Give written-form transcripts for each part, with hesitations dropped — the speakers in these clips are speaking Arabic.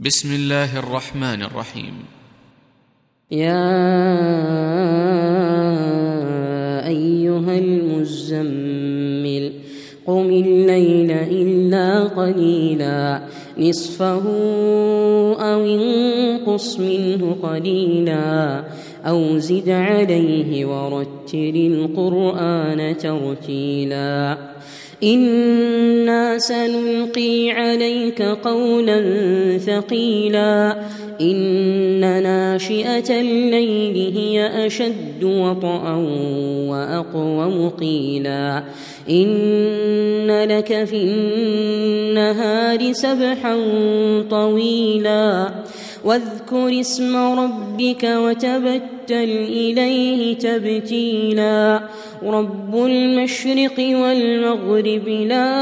بسم الله الرحمن الرحيم. يا أيها المزمل قم الليل إلا قليلا نصفه أو انقص منه قليلا أو زد عليه ورتل القرآن ترتيلا إنا سنلقي عليك قولا ثقيلا إن ناشئة الليل هي أشد وطئا وأقوم قيلا إن لك في النهار سبحا طويلا واذكر اسم ربك وتبتل إليه تبتيلا رب المشرق والمغرب لا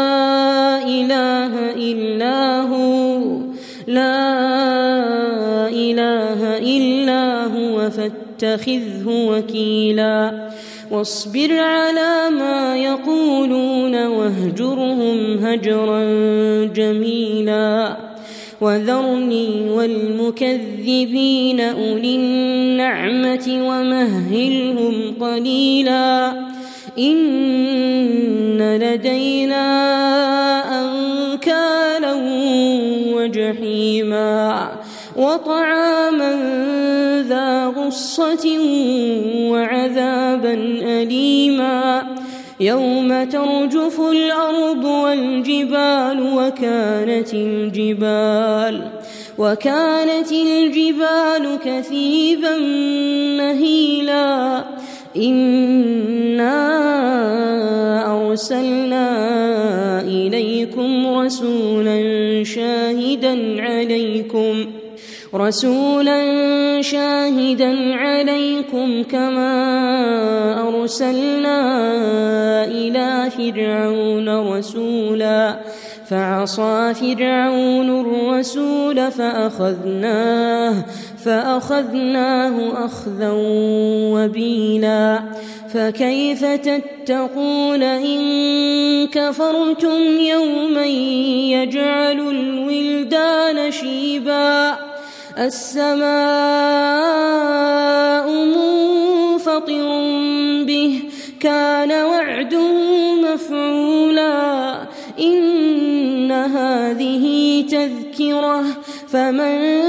إله إلا هو فاتخذه وكيلا واصبر على ما يقولون واهجرهم هجرا جميلا وذرني والمكذبين أولي النعمة ومهلهم قليلا إن لدينا أنكالا وجحيما وطعاما ذا غصة وعذابا أليما يوم ترجف الأرض والجبال وكانت الجبال كثيبا مهيلا إنا أرسلنا إليكم رسولا شاهدا عليكم كما أرسلنا إلى فرعون رسولا فعصى فرعون الرسول فأخذناه أخذا وبيلا فكيف تتقون إن كفرتم يوما يجعل الولدان شيبا السماء منفطر به كان وعده مفعولا إن هذه تذكرة فمن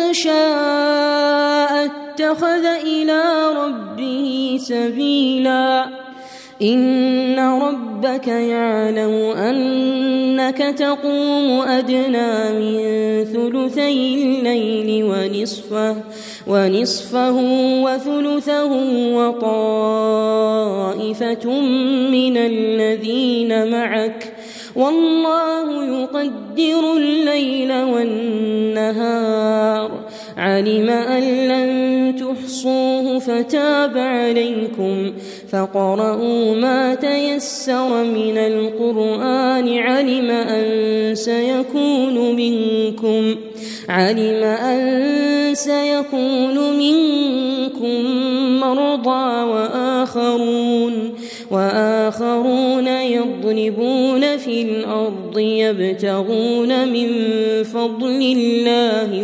شاء اتخذ إلى ربه سبيلا إن ربك يعلم أنك تقوم أدنى من ثلثي الليل ونصفه وثلثه وطائفة من الذين معك والله يقدر الليل والنهار علم أن لن تحصوه فتاب عليكم فقرؤوا ما تيسر من القرآن علم أن سيكون منكم مرضى وآخرون يضربون في الأرض يبتغون من فضل الله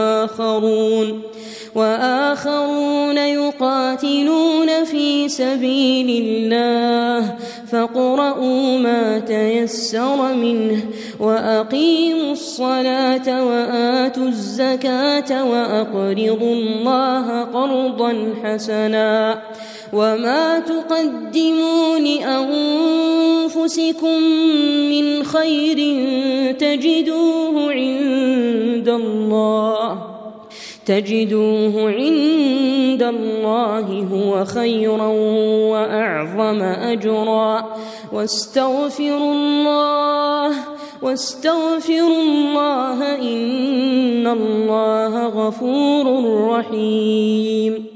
وآخرون يقاتلون في سبيل الله فاقرؤوا ما تيسر منه وأقيموا الصلاة وآتوا الزكاة وأقرضوا الله قرضا حسنا وما تقدموا لأنفسكم من خير تجدوه عند الله هو خيرا وأعظم أجرا واستغفروا الله إن الله غفور رحيم.